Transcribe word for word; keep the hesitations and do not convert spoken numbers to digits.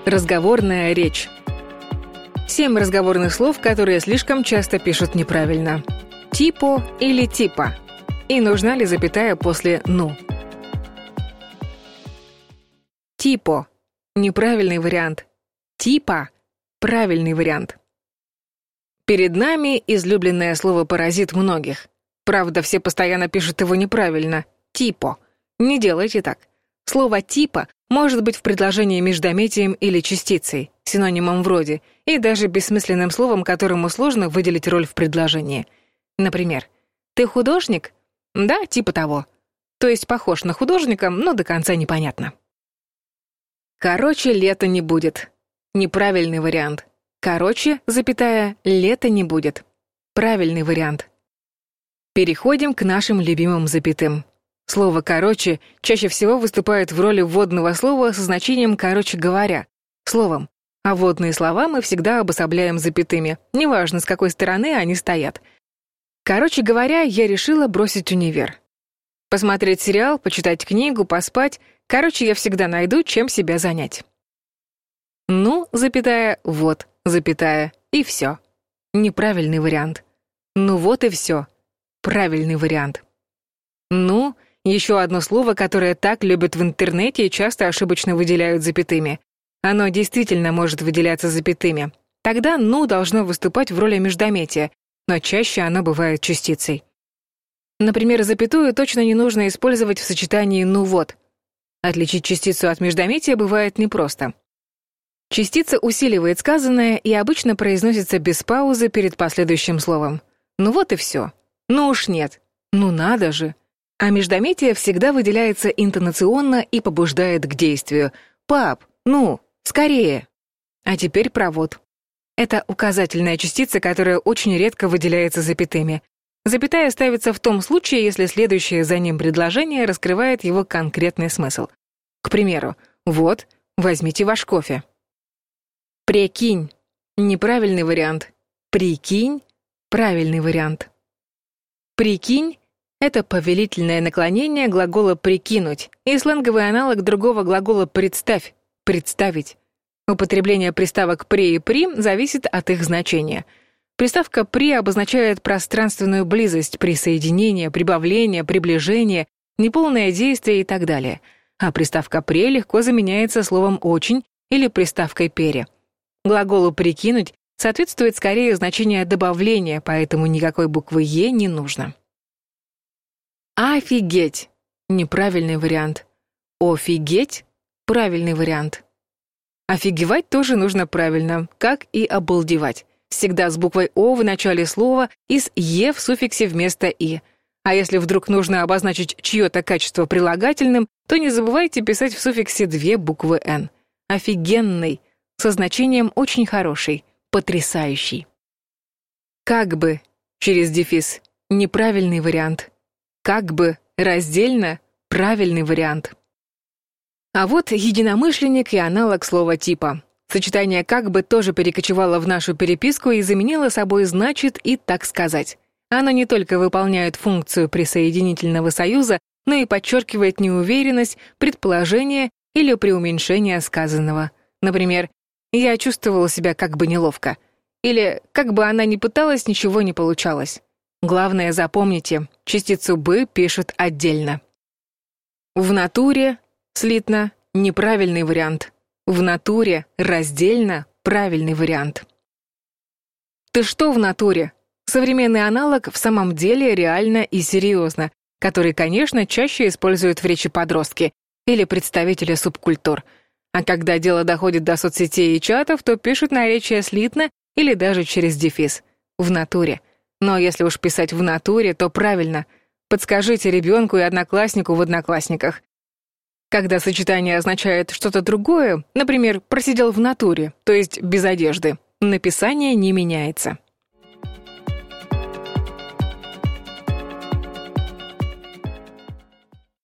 Разговорная речь. Семь разговорных слов, которые слишком часто пишут неправильно. Типо или типа. И нужна ли запятая после «ну». Типо – неправильный вариант. Типа – правильный вариант. Перед нами излюбленное слово-паразит многих. Правда, все постоянно пишут его неправильно. Типо. Не делайте так. Слово «типа» может быть в предложении междометием или частицей, синонимом вроде, и даже бессмысленным словом, которому сложно выделить роль в предложении. Например, «Ты художник?» Да, типа того. То есть похож на художника, но до конца непонятно. Короче, лета не будет. Неправильный вариант. Короче, запятая, лета не будет. Правильный вариант. Переходим к нашим любимым запятым. Слово «короче» чаще всего выступает в роли вводного слова со значением «короче говоря», словом, а вводные слова мы всегда обособляем запятыми, неважно, с какой стороны они стоят. Короче говоря, я решила бросить универ. Посмотреть сериал, почитать книгу, поспать. Короче, я всегда найду, чем себя занять. Ну, запятая, вот, запятая, и все. Неправильный вариант. Ну вот и все. Правильный вариант. Ну, еще одно слово, которое так любят в интернете и часто ошибочно выделяют запятыми. Оно действительно может выделяться запятыми. Тогда «ну» должно выступать в роли междометия, но чаще оно бывает частицей. Например, запятую точно не нужно использовать в сочетании «ну вот». Отличить частицу от междометия бывает непросто. Частица усиливает сказанное и обычно произносится без паузы перед последующим словом. Ну вот и все. Ну уж нет. Ну надо же. А междометие всегда выделяется интонационно и побуждает к действию. «Пап, ну, скорее!» А теперь провод. Это указательная частица, которая очень редко выделяется запятыми. Запятая ставится в том случае, если следующее за ним предложение раскрывает его конкретный смысл. К примеру, «Вот, возьмите ваш кофе». «Прикинь» — неправильный вариант. «Прикинь» — правильный вариант. «Прикинь» — это повелительное наклонение глагола «прикинуть» и сленговый аналог другого глагола «представь», «представить». Употребление приставок «при» и «при» зависит от их значения. Приставка «при» обозначает пространственную близость, присоединение, прибавление, приближение, неполное действие и так далее. А приставка «при» легко заменяется словом «очень» или приставкой «пере». Глаголу «прикинуть» соответствует скорее значение добавления, поэтому никакой буквы «е» не нужно. «Офигеть» — неправильный вариант. «Офигеть» — правильный вариант. Офигевать тоже нужно правильно, как и обалдевать. Всегда с буквой «о» в начале слова и с «е» в суффиксе вместо «и». А если вдруг нужно обозначить чье-то качество прилагательным, то не забывайте писать в суффиксе две буквы «н». Офигенный, со значением очень хороший, потрясающий. Как бы, через дефис, неправильный вариант. Как бы, раздельно, правильный вариант. А вот единомышленник и аналог слова «типа». Сочетание «как бы» тоже перекочевало в нашу переписку и заменило собой «значит» и «так сказать». Оно не только выполняет функцию присоединительного союза, но и подчеркивает неуверенность, предположение или преуменьшение сказанного. Например, «я чувствовала себя как бы неловко» или «как бы она ни пыталась, ничего не получалось». Главное, запомните, частицу «бы» пишут отдельно. В натуре слитно — неправильный вариант. В натуре раздельно — правильный вариант. «Ты что в натуре?» Современный аналог в самом деле реально и серьезно, который, конечно, чаще используют в речи подростки или представители субкультур. А когда дело доходит до соцсетей и чатов, то пишут наречие слитно или даже через дефис. В натуре. Но если уж писать в натуре, то правильно. Подскажите ребенку и однокласснику в одноклассниках. Когда сочетание означает что-то другое, например, просидел в натуре, то есть без одежды, написание не меняется.